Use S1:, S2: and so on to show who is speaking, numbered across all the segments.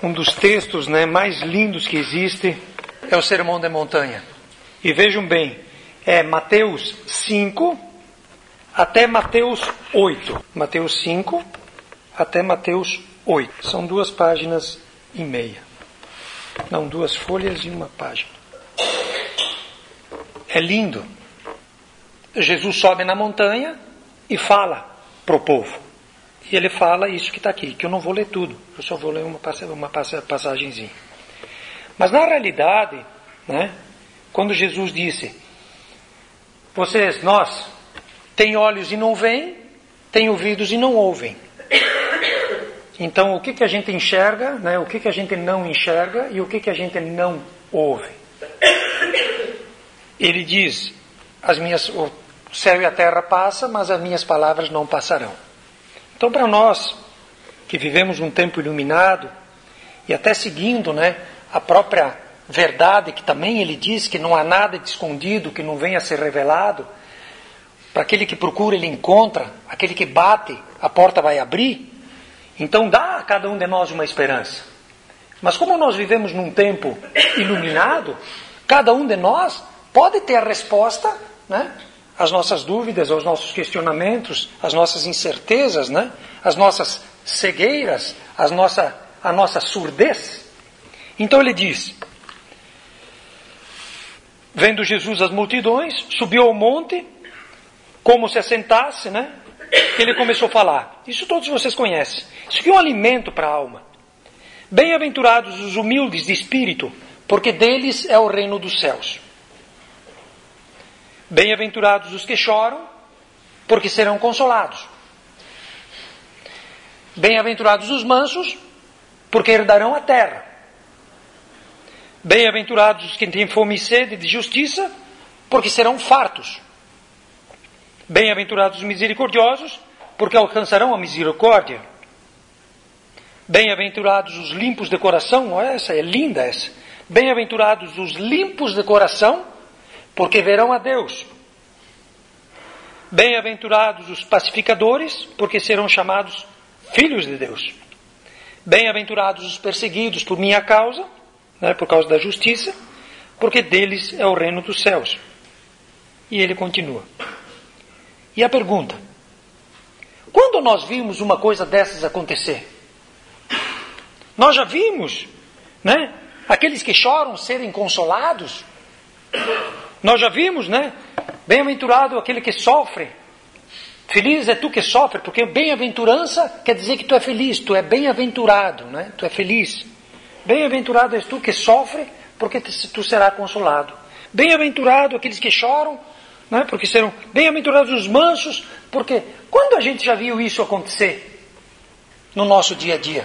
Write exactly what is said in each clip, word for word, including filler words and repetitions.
S1: um dos textos, né, mais lindos que existe é o Sermão da Montanha. E vejam bem, é Mateus cinco até Mateus oito. Mateus cinco até Mateus oito. São duas páginas e meia. Não, duas folhas e uma página. É lindo. Jesus sobe na montanha e fala para o povo. E ele fala isso que está aqui, que eu não vou ler tudo. Eu só vou ler uma, uma passagenzinha. Mas na realidade, né, quando Jesus disse, vocês, nós, tem olhos e não veem, tem ouvidos e não ouvem. Então, o que, que a gente enxerga, né, o que, que a gente não enxerga e o que, que a gente não ouve. Ele diz, as minhas, o céu e a terra passam, mas as minhas palavras não passarão. Então, para nós, que vivemos um tempo iluminado, e até seguindo, né, a própria verdade, que também ele diz que não há nada de escondido que não venha a ser revelado, para aquele que procura, ele encontra, aquele que bate, a porta vai abrir. Então, dá a cada um de nós uma esperança. Mas como nós vivemos num tempo iluminado, cada um de nós pode ter a resposta, né, às nossas dúvidas, aos nossos questionamentos, às nossas incertezas, né, às nossas cegueiras, às nossa, a nossa surdez. Então ele diz, vendo Jesus as multidões, subiu ao monte, como se assentasse, né, ele começou a falar. Isso todos vocês conhecem. Isso aqui é um alimento para a alma. Bem-aventurados os humildes de espírito, porque deles é o reino dos céus. Bem-aventurados os que choram, porque serão consolados. Bem-aventurados os mansos, porque herdarão a terra. Bem-aventurados os que têm fome e sede de justiça, porque serão fartos. Bem-aventurados os misericordiosos, porque alcançarão a misericórdia. Bem-aventurados os limpos de coração, olha essa, é linda essa. Bem-aventurados os limpos de coração, porque verão a Deus. Bem-aventurados os pacificadores, porque serão chamados filhos de Deus. Bem-aventurados os perseguidos por minha causa, né, por causa da justiça, porque deles é o reino dos céus. E ele continua. E a pergunta, quando nós vimos uma coisa dessas acontecer? Nós já vimos, né, aqueles que choram serem consolados? Nós já vimos, né? Bem-aventurado aquele que sofre. Feliz é tu que sofre, porque bem-aventurança quer dizer que tu é feliz, tu é bem-aventurado, né? Tu é feliz. Bem-aventurado és tu que sofre, porque tu serás consolado. Bem-aventurado aqueles que choram, né? Porque serão bem-aventurados os mansos, porque quando a gente já viu isso acontecer no nosso dia a dia?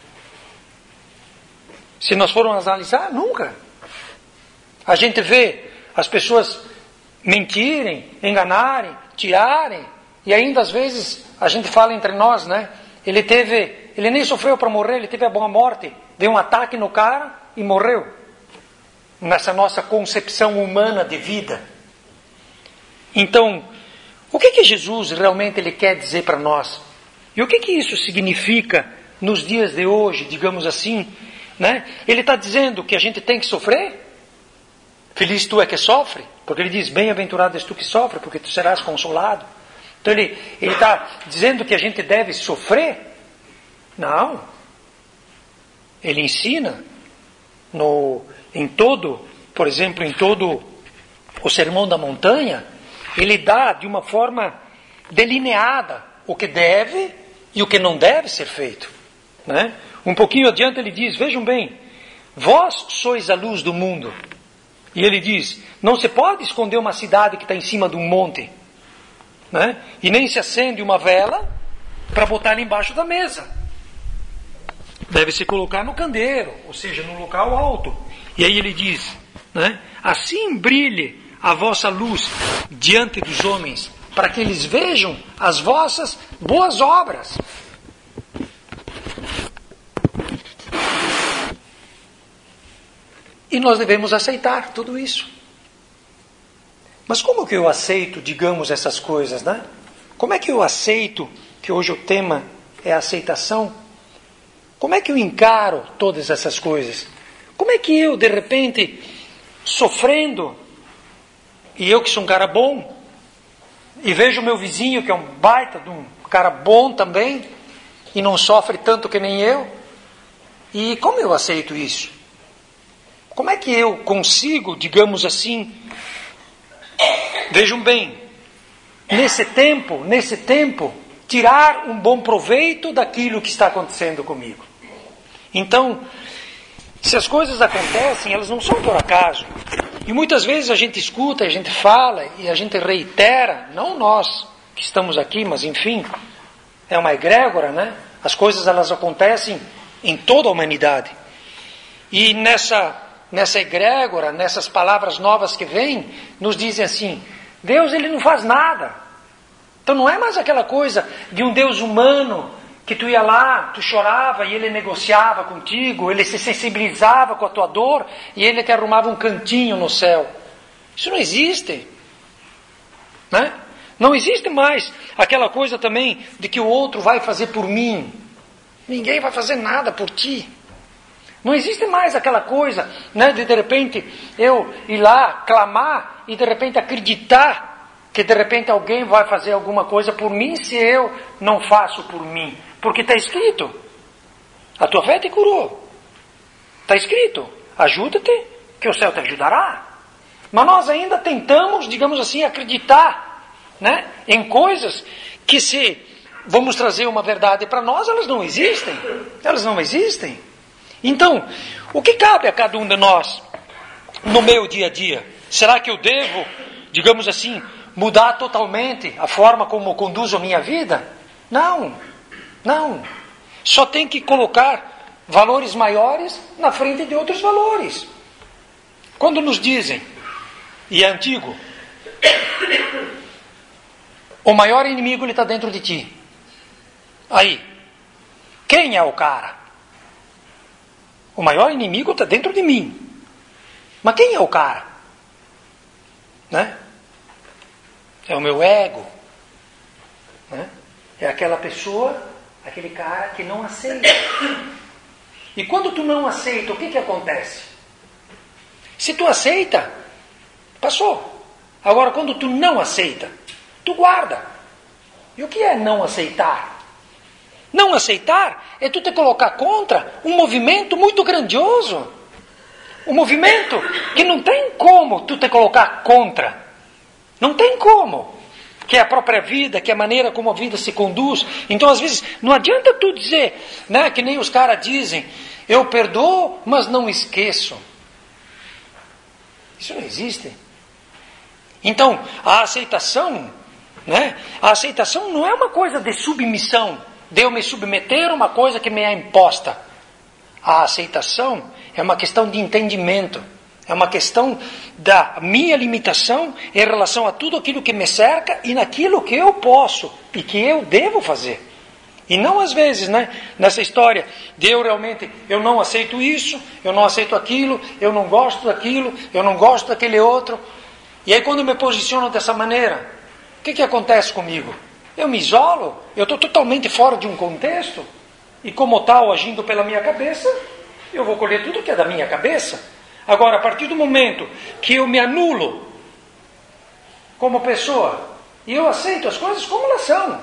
S1: Se nós formos analisar, nunca. A gente vê as pessoas mentirem, enganarem, tirarem, e ainda às vezes a gente fala entre nós, né? Ele teve, ele nem sofreu para morrer, ele teve a boa morte, deu um ataque no cara e morreu. Nessa nossa concepção humana de vida. Então, o que que Jesus realmente ele quer dizer para nós? E o que que isso significa nos dias de hoje, digamos assim, né? Ele está dizendo que a gente tem que sofrer? Feliz tu é que sofre, porque ele diz, bem-aventurado és tu que sofre, porque tu serás consolado. Então ele está dizendo que a gente deve sofrer? Não. Ele ensina no, em todo, por exemplo, em todo o Sermão da Montanha, ele dá de uma forma delineada o que deve e o que não deve ser feito. Né? Um pouquinho adiante ele diz, vejam bem, vós sois a luz do mundo. E ele diz, não se pode esconder uma cidade que está em cima de um monte. Né? E nem se acende uma vela para botar ela embaixo da mesa. Deve se colocar no candeeiro, ou seja, num local alto. E aí ele diz, né? Assim brilhe a vossa luz diante dos homens, para que eles vejam as vossas boas obras. E nós devemos aceitar tudo isso. Mas como que eu aceito, digamos, essas coisas, né? Como é que eu aceito, que hoje o tema é a aceitação, Como é que eu encaro todas essas coisas? Como é que eu, de repente, sofrendo, e eu que sou um cara bom, e vejo o meu vizinho que é um baita de um cara bom também, e não sofre tanto que nem eu, e como eu aceito isso? Como é que eu consigo, digamos assim, vejam bem, nesse tempo, nesse tempo, tirar um bom proveito daquilo que está acontecendo comigo? Então, se as coisas acontecem, elas não são por acaso. E muitas vezes a gente escuta, a gente fala e a gente reitera, não nós que estamos aqui, mas enfim, é uma egrégora, né? As coisas elas acontecem em toda a humanidade. E nessa, nessa egrégora, nessas palavras novas que vêm, nos dizem assim, Deus ele não faz nada. Então não é mais aquela coisa de um Deus humano que tu ia lá, tu chorava e ele negociava contigo, ele se sensibilizava com a tua dor e ele te arrumava um cantinho no céu. Isso não existe. Né? Não existe mais aquela coisa também de que o outro vai fazer por mim. Ninguém vai fazer nada por ti. Não existe mais aquela coisa, né, de de repente eu ir lá clamar e de repente acreditar que de repente alguém vai fazer alguma coisa por mim se eu não faço por mim. Porque está escrito, a tua fé te curou. Está escrito, ajuda-te que o céu te ajudará. Mas nós ainda tentamos, digamos assim, acreditar, né, em coisas que se vamos trazer uma verdade para nós, elas não existem. Elas não existem. Então, o que cabe a cada um de nós no meu dia a dia? Será que eu devo, digamos assim, mudar totalmente a forma como conduzo a minha vida? Não, não. Só tem que colocar valores maiores na frente de outros valores. Quando nos dizem, e é antigo, o maior inimigo ele está dentro de ti. Aí, quem é o cara? O maior inimigo está dentro de mim. Mas quem é o cara? Né? É o meu ego. Né? É aquela pessoa, aquele cara que não aceita. E quando tu não aceita, o que que acontece? Se tu aceita, passou. Agora, quando tu não aceita, tu guarda. E o que é não aceitar? Não aceitar é tu te colocar contra um movimento muito grandioso. Um movimento que não tem como tu te colocar contra. Não tem como. Que é a própria vida, que é a maneira como a vida se conduz. Então, às vezes, não adianta tu dizer, né, que nem os caras dizem, eu perdoo, mas não esqueço. Isso não existe. Então, a aceitação, né, a aceitação não é uma coisa de submissão, de eu me submeter a uma coisa que me é imposta. A aceitação é uma questão de entendimento. É uma questão da minha limitação em relação a tudo aquilo que me cerca e naquilo que eu posso e que eu devo fazer. E não às vezes, né, nessa história de eu realmente, eu não aceito isso, eu não aceito aquilo, eu não gosto daquilo, eu não gosto daquele outro. E aí quando eu me posiciono dessa maneira, o que que acontece comigo? Eu me isolo, eu estou totalmente fora de um contexto, e como tal, agindo pela minha cabeça, eu vou colher tudo que é da minha cabeça. Agora, a partir do momento que eu me anulo como pessoa, e eu aceito as coisas como elas são,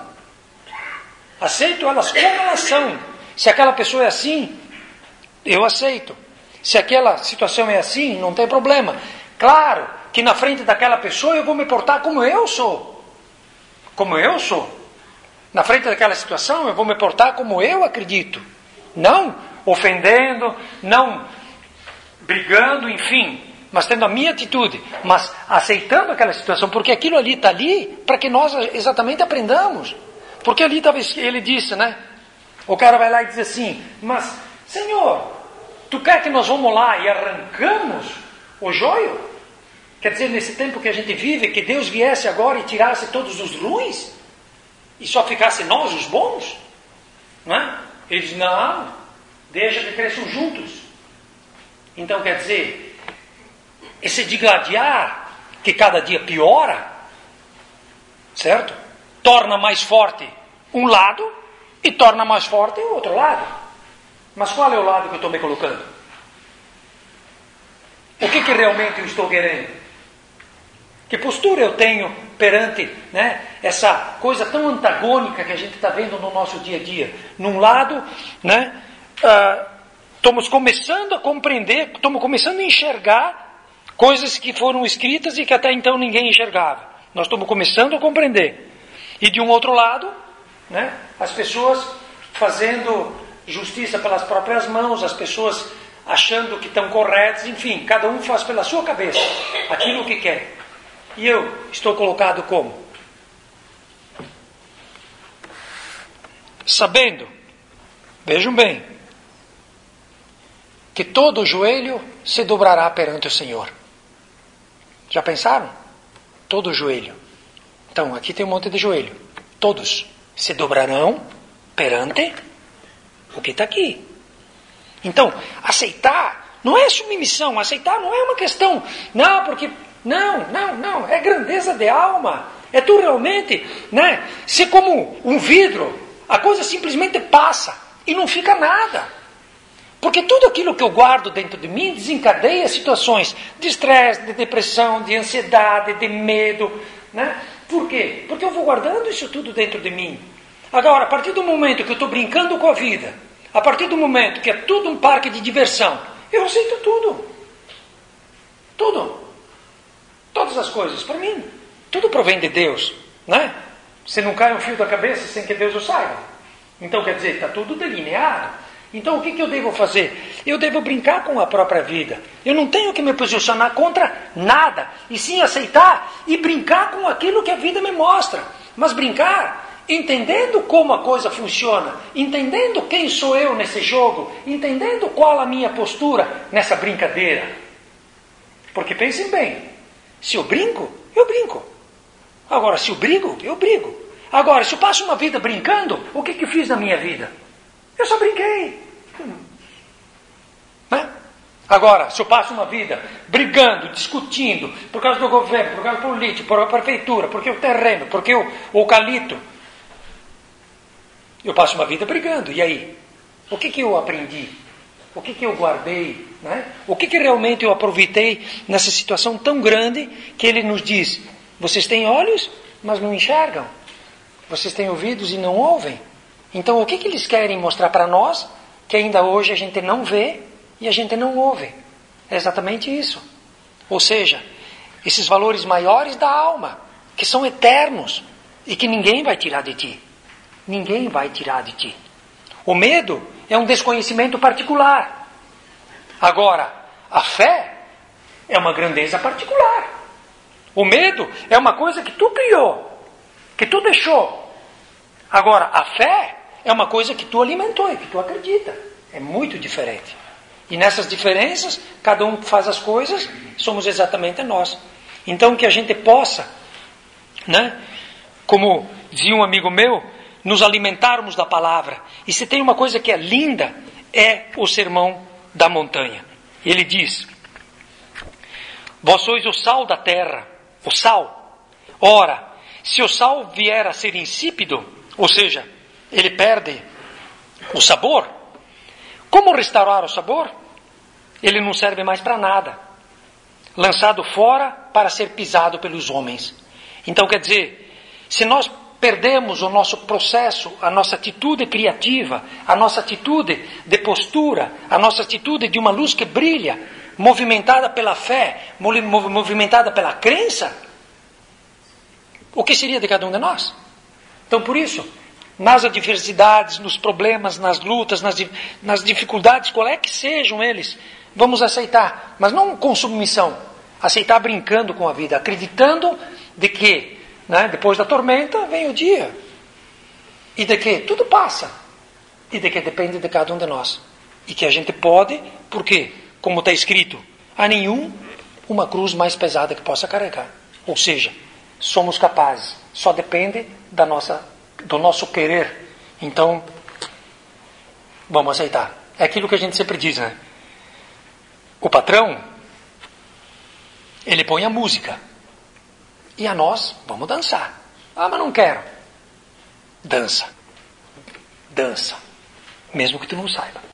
S1: aceito elas como elas são. Se aquela pessoa é assim, eu aceito. Se aquela situação é assim, não tem problema. Claro que na frente daquela pessoa eu vou me portar como eu sou. Como eu sou. Na frente daquela situação eu vou me portar como eu acredito. Não ofendendo, não brigando, enfim, mas tendo a minha atitude, mas aceitando aquela situação, porque aquilo ali está ali para que nós exatamente aprendamos. Porque ali talvez ele disse, né? O cara vai lá e diz assim, mas Senhor, tu quer que nós vamos lá e arrancamos o joio? Quer dizer, nesse tempo que a gente vive, que Deus viesse agora e tirasse todos os ruins? E só ficasse nós os bons? Não é? Ele diz, não, deixa que cresçam juntos. Então quer dizer, esse digladiar, que cada dia piora, certo? Torna mais forte um lado e torna mais forte o outro lado. Mas qual é o lado que eu estou me colocando? O que, que realmente eu estou querendo? Que postura eu tenho perante, né, essa coisa tão antagônica que a gente está vendo no nosso dia a dia? Num lado, né, uh, estamos começando a compreender, estamos começando a enxergar coisas que foram escritas e que até então ninguém enxergava. Nós estamos começando a compreender. E de um outro lado, né, as pessoas fazendo justiça pelas próprias mãos, as pessoas achando que estão corretas, enfim, cada um faz pela sua cabeça aquilo que quer. E eu estou colocado como? Sabendo, vejam bem, que todo joelho se dobrará perante o Senhor. Já pensaram? Todo joelho. Então, aqui tem um monte de joelho. Todos se dobrarão perante o que está aqui. Então, aceitar não é submissão. Aceitar não é uma questão, não, porque, não, não, não, é grandeza de alma. É tu realmente, né, ser como um vidro. A coisa simplesmente passa e não fica nada. Porque tudo aquilo que eu guardo dentro de mim desencadeia situações de estresse, de depressão, de ansiedade, de medo, né? Por quê? Porque eu vou guardando isso tudo dentro de mim. Agora, a partir do momento que eu estou brincando com a vida, a partir do momento que é tudo um parque de diversão, eu aceito tudo. Tudo. Todas as coisas, para mim. Tudo provém de Deus, né? Se não cai um fio da cabeça sem que Deus o saiba. Então, quer dizer, está tudo delineado. Então, o que, que eu devo fazer? Eu devo brincar com a própria vida. Eu não tenho que me posicionar contra nada, e sim aceitar e brincar com aquilo que a vida me mostra. Mas brincar entendendo como a coisa funciona, entendendo quem sou eu nesse jogo, entendendo qual a minha postura nessa brincadeira. Porque pensem bem, se eu brinco, eu brinco. Agora, se eu brigo, eu brigo. Agora, se eu passo uma vida brincando, o que, que eu fiz na minha vida? Eu só brinquei. Né? Agora, se eu passo uma vida brigando, discutindo, por causa do governo, por causa do político, por a prefeitura, porque o terreno, porque o, o eucalipto, eu passo uma vida brigando. E aí? O que, que eu aprendi? O que, que eu guardei? Né? O que, que realmente eu aproveitei nessa situação tão grande que ele nos diz: vocês têm olhos, mas não enxergam. Vocês têm ouvidos e não ouvem. Então, o que, que eles querem mostrar para nós, que ainda hoje a gente não vê e a gente não ouve? É exatamente isso. Ou seja, esses valores maiores da alma, que são eternos e que ninguém vai tirar de ti. Ninguém vai tirar de ti. O medo é um desconhecimento particular. Agora, a fé é uma grandeza particular. O medo é uma coisa que tu criou, que tu deixou. Agora, a fé é uma coisa que tu alimentou e que tu acredita. É muito diferente. E nessas diferenças, cada um faz as coisas, somos exatamente nós. Então, que a gente possa, né, como dizia um amigo meu, nos alimentarmos da palavra. E se tem uma coisa que é linda, é o sermão da montanha. Ele diz: vós sois o sal da terra, o sal. Ora, se o sal vier a ser insípido, ou seja, ele perde o sabor, como restaurar o sabor? Ele não serve mais para nada. Lançado fora para ser pisado pelos homens. Então, quer dizer, se nós perdemos o nosso processo, a nossa atitude criativa, a nossa atitude de postura, a nossa atitude de uma luz que brilha, movimentada pela fé, movimentada pela crença, o que seria de cada um de nós? Então, por isso, nas adversidades, nos problemas, nas lutas, nas, nas dificuldades, qual é que sejam eles, vamos aceitar, mas não com submissão, aceitar brincando com a vida, acreditando de que, né, depois da tormenta vem o dia, e de que tudo passa, e de que depende de cada um de nós, e que a gente pode, porque, como está escrito, há nenhum uma cruz mais pesada que possa carregar, ou seja, somos capazes, só depende da nossa, do nosso querer. Então, vamos aceitar. É aquilo que a gente sempre diz, né? O patrão, ele põe a música. E a nós, vamos dançar. Ah, mas não quero. Dança. Dança. Mesmo que tu não saiba.